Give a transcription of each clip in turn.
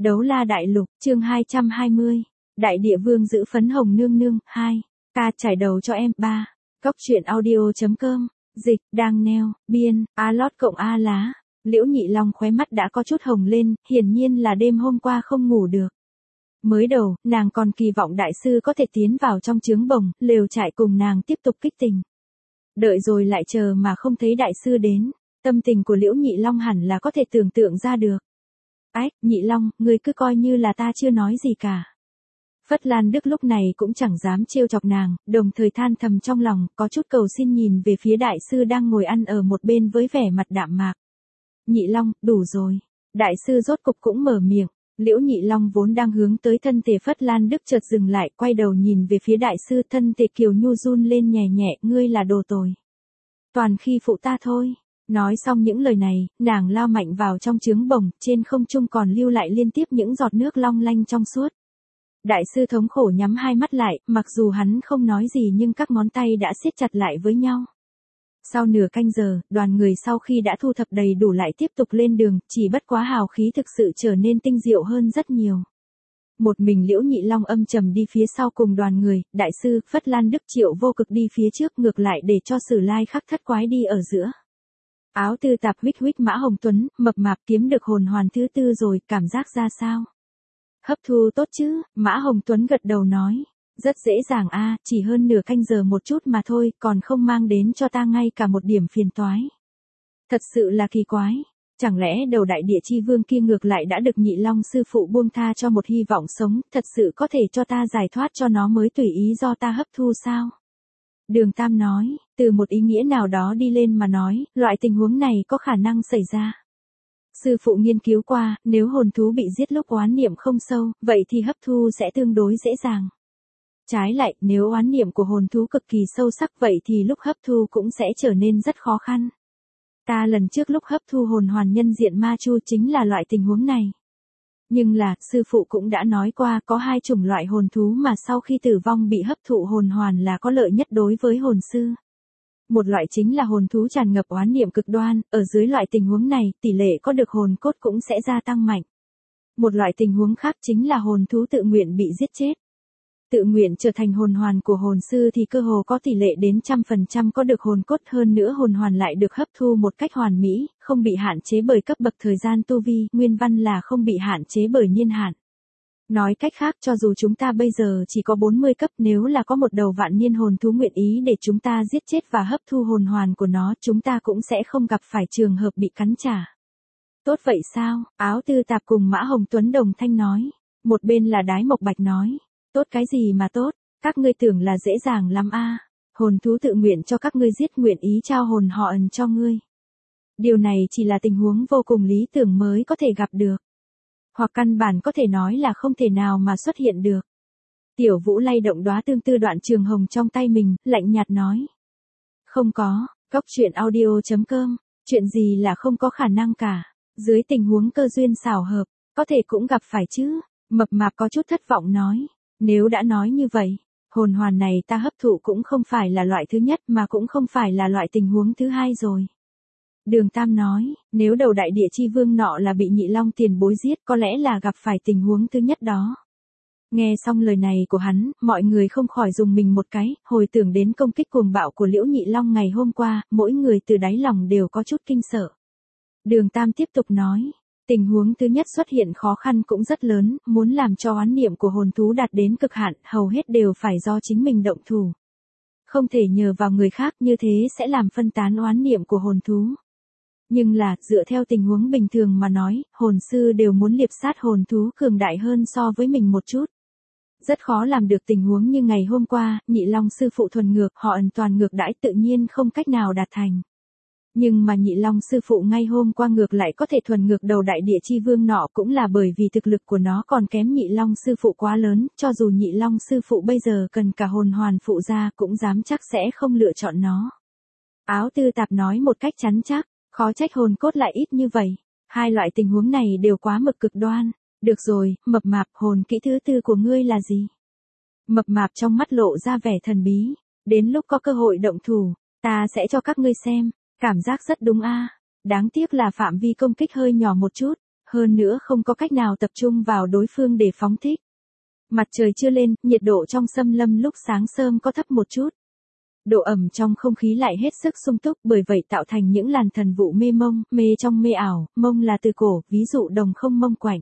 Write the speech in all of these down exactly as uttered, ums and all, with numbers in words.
Đấu la đại lục, chương hai trăm hai mươi. Đại địa vương giữ phấn hồng nương nương, hai. Ca trải đầu cho em, ba. Cóc truyện audio.com. Dịch, đang neo, biên, A lót cộng A lá. Liễu Nhị Long khóe mắt đã có chút hồng lên, hiển nhiên là đêm hôm qua không ngủ được. Mới đầu, nàng còn kỳ vọng đại sư có thể tiến vào trong trướng bồng, lều trại cùng nàng tiếp tục kích tình. Đợi rồi lại chờ mà không thấy đại sư đến, tâm tình của Liễu Nhị Long hẳn là có thể tưởng tượng ra được. Ách, Nhị Long, ngươi cứ coi như là ta chưa nói gì cả. Phất Lan Đức lúc này cũng chẳng dám trêu chọc nàng, đồng thời than thầm trong lòng, có chút cầu xin nhìn về phía đại sư đang ngồi ăn ở một bên với vẻ mặt đạm mạc. Nhị Long, đủ rồi. Đại sư rốt cục cũng mở miệng. Liễu Nhị Long vốn đang hướng tới thân thể Phất Lan Đức chợt dừng lại, quay đầu nhìn về phía đại sư, thân thể Kiều Nhu run lên nhẹ nhẹ, ngươi là đồ tồi. Toàn khi phụ ta thôi. Nói xong những lời này, nàng lao mạnh vào trong trướng bồng, trên không trung còn lưu lại liên tiếp những giọt nước long lanh trong suốt. Đại sư thống khổ nhắm hai mắt lại, mặc dù hắn không nói gì nhưng các ngón tay đã siết chặt lại với nhau. Sau nửa canh giờ, đoàn người sau khi đã thu thập đầy đủ lại tiếp tục lên đường, chỉ bất quá hào khí thực sự trở nên tinh diệu hơn rất nhiều. Một mình Liễu Nhị Long âm trầm đi phía sau cùng đoàn người, đại sư, Phất Lan Đức Triệu Vô Cực đi phía trước, ngược lại để cho Sử Lai Khắc Thất Quái đi ở giữa. Áo tư tạp huých huých Mã Hồng Tuấn, mập mạp kiếm được hồn hoàn thứ tư rồi, cảm giác ra sao? Hấp thu tốt chứ, Mã Hồng Tuấn gật đầu nói. Rất dễ dàng a, chỉ hơn nửa canh giờ một chút mà thôi, còn không mang đến cho ta ngay cả một điểm phiền toái. Thật sự là kỳ quái, chẳng lẽ đầu đại địa chi vương kia ngược lại đã được Nhị Long sư phụ buông tha cho một hy vọng sống, thật sự có thể cho ta giải thoát cho nó mới tùy ý do ta hấp thu sao? Đường Tam nói, từ một ý nghĩa nào đó đi lên mà nói, loại tình huống này có khả năng xảy ra. Sư phụ nghiên cứu qua, nếu hồn thú bị giết lúc oán niệm không sâu, vậy thì hấp thu sẽ tương đối dễ dàng. Trái lại, nếu oán niệm của hồn thú cực kỳ sâu sắc vậy thì lúc hấp thu cũng sẽ trở nên rất khó khăn. Ta lần trước lúc hấp thu hồn hoàn nhân diện ma chu chính là loại tình huống này. Nhưng là, sư phụ cũng đã nói qua có hai chủng loại hồn thú mà sau khi tử vong bị hấp thụ hồn hoàn là có lợi nhất đối với hồn sư. Một loại chính là hồn thú tràn ngập oán niệm cực đoan, ở dưới loại tình huống này, tỷ lệ có được hồn cốt cũng sẽ gia tăng mạnh. Một loại tình huống khác chính là hồn thú tự nguyện bị giết chết. Tự nguyện trở thành hồn hoàn của hồn sư thì cơ hồ có tỷ lệ đến trăm phần trăm có được hồn cốt, hơn nữa hồn hoàn lại được hấp thu một cách hoàn mỹ, không bị hạn chế bởi cấp bậc thời gian tu vi, nguyên văn là không bị hạn chế bởi niên hạn. Nói cách khác, cho dù chúng ta bây giờ chỉ có bốn mươi cấp, nếu là có một đầu vạn niên hồn thú nguyện ý để chúng ta giết chết và hấp thu hồn hoàn của nó, chúng ta cũng sẽ không gặp phải trường hợp bị cắn trả. Tốt vậy sao? Áo tư tạp cùng Mã Hồng Tuấn đồng thanh nói. Một bên là Đái Mộc Bạch nói. Tốt cái gì mà tốt, các ngươi tưởng là dễ dàng lắm a? Hồn thú tự nguyện cho các ngươi giết, nguyện ý trao hồn họ ẩn cho ngươi. Điều này chỉ là tình huống vô cùng lý tưởng mới có thể gặp được. Hoặc căn bản có thể nói là không thể nào mà xuất hiện được. Tiểu Vũ lay động đóa tương tư đoạn trường hồng trong tay mình, lạnh nhạt nói. Không có, cóc truyện audio.com, chuyện gì là không có khả năng cả. Dưới tình huống cơ duyên xảo hợp, có thể cũng gặp phải chứ. Mập mạp có chút thất vọng nói. Nếu đã nói như vậy, hồn hoàn này ta hấp thụ cũng không phải là loại thứ nhất mà cũng không phải là loại tình huống thứ hai rồi. Đường Tam nói, nếu đầu đại địa chi vương nọ là bị Nhị Long tiền bối giết có lẽ là gặp phải tình huống thứ nhất đó. Nghe xong lời này của hắn, mọi người không khỏi dùng mình một cái, hồi tưởng đến công kích cuồng bạo của Liễu Nhị Long ngày hôm qua, mỗi người từ đáy lòng đều có chút kinh sợ. Đường Tam tiếp tục nói. Tình huống thứ nhất xuất hiện khó khăn cũng rất lớn, muốn làm cho oán niệm của hồn thú đạt đến cực hạn, hầu hết đều phải do chính mình động thủ. Không thể nhờ vào người khác, như thế sẽ làm phân tán oán niệm của hồn thú. Nhưng là, dựa theo tình huống bình thường mà nói, hồn sư đều muốn liệp sát hồn thú cường đại hơn so với mình một chút. Rất khó làm được tình huống như ngày hôm qua, Nhị Long sư phụ thuần ngược, họ ẩn toàn ngược đãi tự nhiên không cách nào đạt thành. Nhưng mà Nhị Long sư phụ ngay hôm qua ngược lại có thể thuần ngược đầu đại địa chi vương nọ cũng là bởi vì thực lực của nó còn kém Nhị Long sư phụ quá lớn, cho dù Nhị Long sư phụ bây giờ cần cả hồn hoàn phụ ra cũng dám chắc sẽ không lựa chọn nó. Áo tư tạp nói một cách chắn chắc, khó trách hồn cốt lại ít như vậy, hai loại tình huống này đều quá mực cực đoan. Được rồi, mập mạp, hồn kỹ thứ tư của ngươi là gì? Mập mạp trong mắt lộ ra vẻ thần bí, đến lúc có cơ hội động thủ, ta sẽ cho các ngươi xem. Cảm giác rất đúng a. Đáng tiếc là phạm vi công kích hơi nhỏ một chút, hơn nữa không có cách nào tập trung vào đối phương để phóng thích. Mặt trời chưa lên, nhiệt độ trong xâm lâm lúc sáng sớm có thấp một chút. Độ ẩm trong không khí lại hết sức sung túc, bởi vậy tạo thành những làn thần vụ mê mông, mê trong mê ảo, mông là từ cổ, ví dụ đồng không mông quạnh.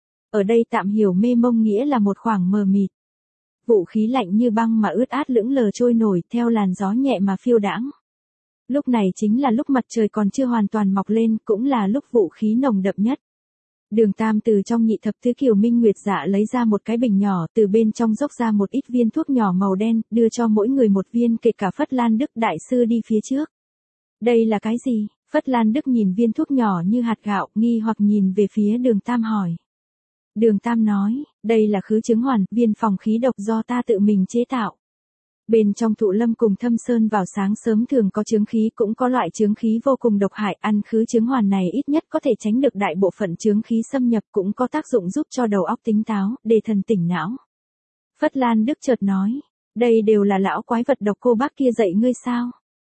Ở đây tạm hiểu mê mông nghĩa là một khoảng mờ mịt. Vũ khí lạnh như băng mà ướt át lững lờ trôi nổi theo làn gió nhẹ mà phiêu đãng. Lúc này chính là lúc mặt trời còn chưa hoàn toàn mọc lên, cũng là lúc vũ khí nồng đậm nhất. Đường Tam từ trong nhị thập tứ kiều minh nguyệt dạ lấy ra một cái bình nhỏ, từ bên trong dốc ra một ít viên thuốc nhỏ màu đen, đưa cho mỗi người một viên, kể cả Phất Lan Đức đại sư đi phía trước. Đây là cái gì? Phất Lan Đức nhìn viên thuốc nhỏ như hạt gạo, nghi hoặc nhìn về phía Đường Tam hỏi. Đường Tam nói, đây là khứ chứng hoàn, viên phòng khí độc do ta tự mình chế tạo. Bên trong Thụ Lâm cùng Thâm Sơn vào sáng sớm thường có chướng khí, cũng có loại chướng khí vô cùng độc hại, ăn khứ chứng hoàn này ít nhất có thể tránh được đại bộ phận chướng khí xâm nhập, cũng có tác dụng giúp cho đầu óc tỉnh táo, để thần tỉnh não. Phất Lan Đức chợt nói, đây đều là lão quái vật độc cô bác kia dạy ngươi sao?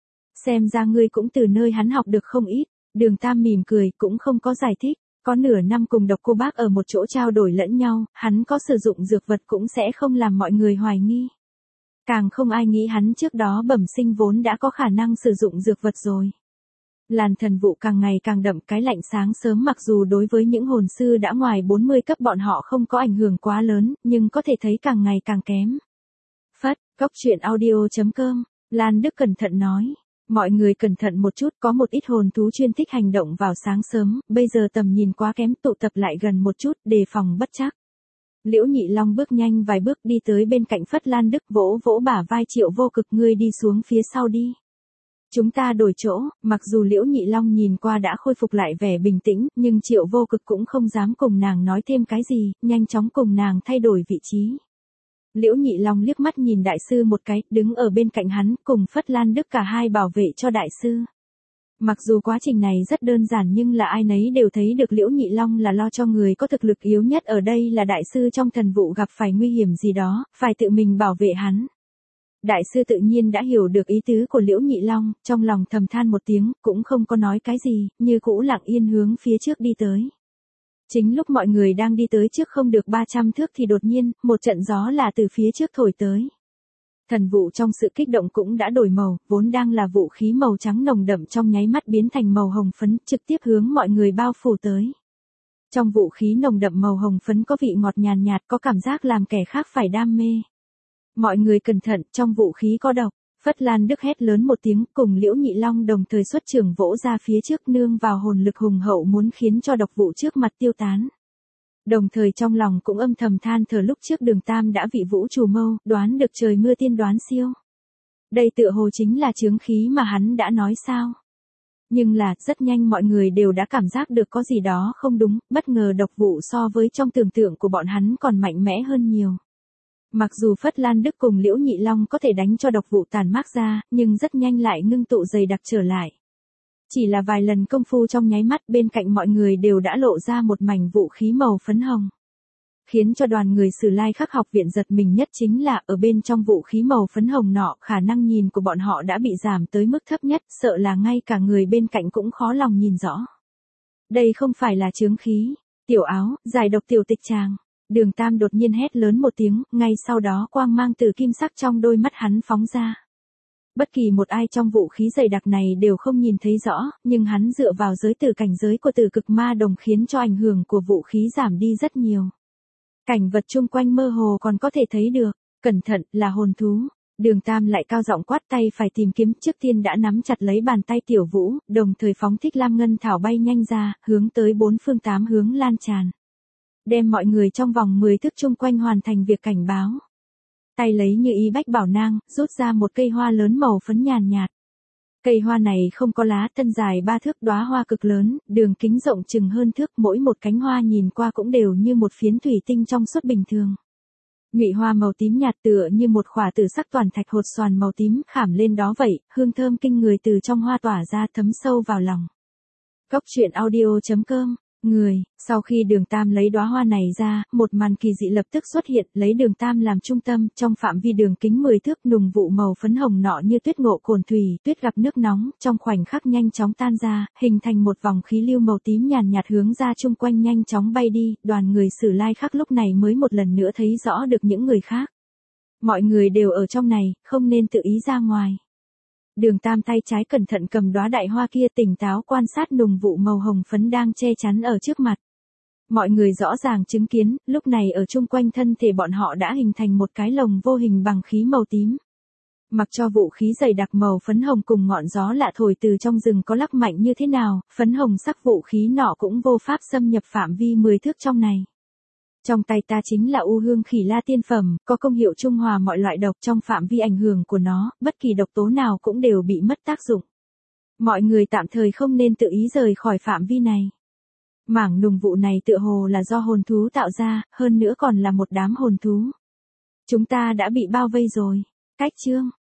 Xem ra ngươi cũng từ nơi hắn học được không ít. Đường Tam mỉm cười, cũng không có giải thích. Có nửa năm cùng độc cô bác ở một chỗ trao đổi lẫn nhau, hắn có sử dụng dược vật cũng sẽ không làm mọi người hoài nghi. Càng không ai nghĩ hắn trước đó bẩm sinh vốn đã có khả năng sử dụng dược vật rồi. Làn thần vụ càng ngày càng đậm, cái lạnh sáng sớm mặc dù đối với những hồn sư đã ngoài bốn mươi cấp bọn họ không có ảnh hưởng quá lớn, nhưng có thể thấy càng ngày càng kém. Phất, góc truyện audio chấm com, Lan Đức cẩn thận nói. Mọi người cẩn thận một chút, có một ít hồn thú chuyên thích hành động vào sáng sớm, bây giờ tầm nhìn quá kém, tụ tập lại gần một chút, đề phòng bất trắc. Liễu Nhị Long bước nhanh vài bước đi tới bên cạnh Phất Lan Đức, vỗ vỗ bả vai Triệu Vô Cực, ngươi đi xuống phía sau đi. Chúng ta đổi chỗ, mặc dù Liễu Nhị Long nhìn qua đã khôi phục lại vẻ bình tĩnh, nhưng Triệu Vô Cực cũng không dám cùng nàng nói thêm cái gì, nhanh chóng cùng nàng thay đổi vị trí. Liễu Nhị Long liếc mắt nhìn đại sư một cái, đứng ở bên cạnh hắn, cùng Phất Lan Đức cả hai bảo vệ cho đại sư. Mặc dù quá trình này rất đơn giản nhưng là ai nấy đều thấy được Liễu Nhị Long là lo cho người có thực lực yếu nhất ở đây, là đại sư trong thần vụ gặp phải nguy hiểm gì đó, phải tự mình bảo vệ hắn. Đại sư tự nhiên đã hiểu được ý tứ của Liễu Nhị Long, trong lòng thầm than một tiếng, cũng không có nói cái gì, như cũ lặng yên hướng phía trước đi tới. Chính lúc mọi người đang đi tới trước không được ba trăm thước thì đột nhiên, một trận gió là từ phía trước thổi tới. Thần vụ trong sự kích động cũng đã đổi màu, vốn đang là vũ khí màu trắng nồng đậm trong nháy mắt biến thành màu hồng phấn, trực tiếp hướng mọi người bao phủ tới. Trong vũ khí nồng đậm màu hồng phấn có vị ngọt nhàn nhạt, có cảm giác làm kẻ khác phải đam mê. Mọi người cẩn thận, trong vũ khí có độc. Phất Lan Đức hét lớn một tiếng, cùng Liễu Nhị Long đồng thời xuất trường vỗ ra phía trước, nương vào hồn lực hùng hậu muốn khiến cho độc vụ trước mặt tiêu tán. Đồng thời trong lòng cũng âm thầm than thở, lúc trước Đường Tam đã vị vũ trù mâu, đoán được trời mưa tiên đoán siêu. Đây tựa hồ chính là chướng khí mà hắn đã nói sao. Nhưng là, rất nhanh mọi người đều đã cảm giác được có gì đó không đúng, bất ngờ độc vụ so với trong tưởng tượng của bọn hắn còn mạnh mẽ hơn nhiều. Mặc dù Phất Lan Đức cùng Liễu Nhị Long có thể đánh cho độc vụ tàn mát ra, nhưng rất nhanh lại ngưng tụ dày đặc trở lại. Chỉ là vài lần công phu trong nháy mắt, bên cạnh mọi người đều đã lộ ra một mảnh vũ khí màu phấn hồng. Khiến cho đoàn người Sử Lai Khắc học viện giật mình nhất chính là, ở bên trong vũ khí màu phấn hồng nọ, khả năng nhìn của bọn họ đã bị giảm tới mức thấp nhất, sợ là ngay cả người bên cạnh cũng khó lòng nhìn rõ. Đây không phải là chướng khí. Tiểu Áo, giải độc tiểu tịch tràng. Đường Tam đột nhiên hét lớn một tiếng, ngay sau đó quang mang từ kim sắc trong đôi mắt hắn phóng ra. Bất kỳ một ai trong vũ khí dày đặc này đều không nhìn thấy rõ, nhưng hắn dựa vào giới tử cảnh giới của tử cực ma đồng khiến cho ảnh hưởng của vũ khí giảm đi rất nhiều. Cảnh vật chung quanh mơ hồ còn có thể thấy được, cẩn thận, là hồn thú. Đường Tam lại cao giọng quát, tay phải tìm kiếm, trước tiên đã nắm chặt lấy bàn tay Tiểu Vũ, đồng thời phóng thích Lam Ngân Thảo bay nhanh ra, hướng tới bốn phương tám hướng lan tràn. Đem mọi người trong vòng mười thước chung quanh hoàn thành việc cảnh báo. Tay lấy như ý bách bảo nang, rút ra một cây hoa lớn màu phấn nhàn nhạt. Cây hoa này không có lá, thân dài ba thước, đóa hoa cực lớn, đường kính rộng chừng hơn thước, mỗi một cánh hoa nhìn qua cũng đều như một phiến thủy tinh trong suốt bình thường. Nhụy hoa màu tím nhạt tựa như một khỏa tử sắc toàn thạch hột xoàn màu tím khảm lên đó vậy, hương thơm kinh người từ trong hoa tỏa ra thấm sâu vào lòng. Góc truyện audio chấm com Người, sau khi đường Tam lấy đóa hoa này ra, một màn kỳ dị lập tức xuất hiện, lấy đường Tam làm trung tâm, trong phạm vi đường kính mười thước nùng vụ màu phấn hồng nọ như tuyết ngộ cồn thủy, tuyết gặp nước nóng, trong khoảnh khắc nhanh chóng tan ra, hình thành một vòng khí lưu màu tím nhàn nhạt hướng ra chung quanh nhanh chóng bay đi, đoàn người Sử Lai Khắc lúc này mới một lần nữa thấy rõ được những người khác. Mọi người đều ở trong này, không nên tự ý ra ngoài. Đường Tam tay trái cẩn thận cầm đóa đại hoa kia tỉnh táo quan sát nùng vụ màu hồng phấn đang che chắn ở trước mặt. Mọi người rõ ràng chứng kiến, lúc này ở chung quanh thân thể bọn họ đã hình thành một cái lồng vô hình bằng khí màu tím. Mặc cho vũ khí dày đặc màu phấn hồng cùng ngọn gió lạ thổi từ trong rừng có lắc mạnh như thế nào, phấn hồng sắc vũ khí nọ cũng vô pháp xâm nhập phạm vi mười thước trong này. Trong tay ta chính là U Hương Khỉ La tiên phẩm, có công hiệu trung hòa mọi loại độc, trong phạm vi ảnh hưởng của nó, bất kỳ độc tố nào cũng đều bị mất tác dụng. Mọi người tạm thời không nên tự ý rời khỏi phạm vi này. Mảng nùng vụ này tựa hồ là do hồn thú tạo ra, hơn nữa còn là một đám hồn thú. Chúng ta đã bị bao vây rồi. Cách chương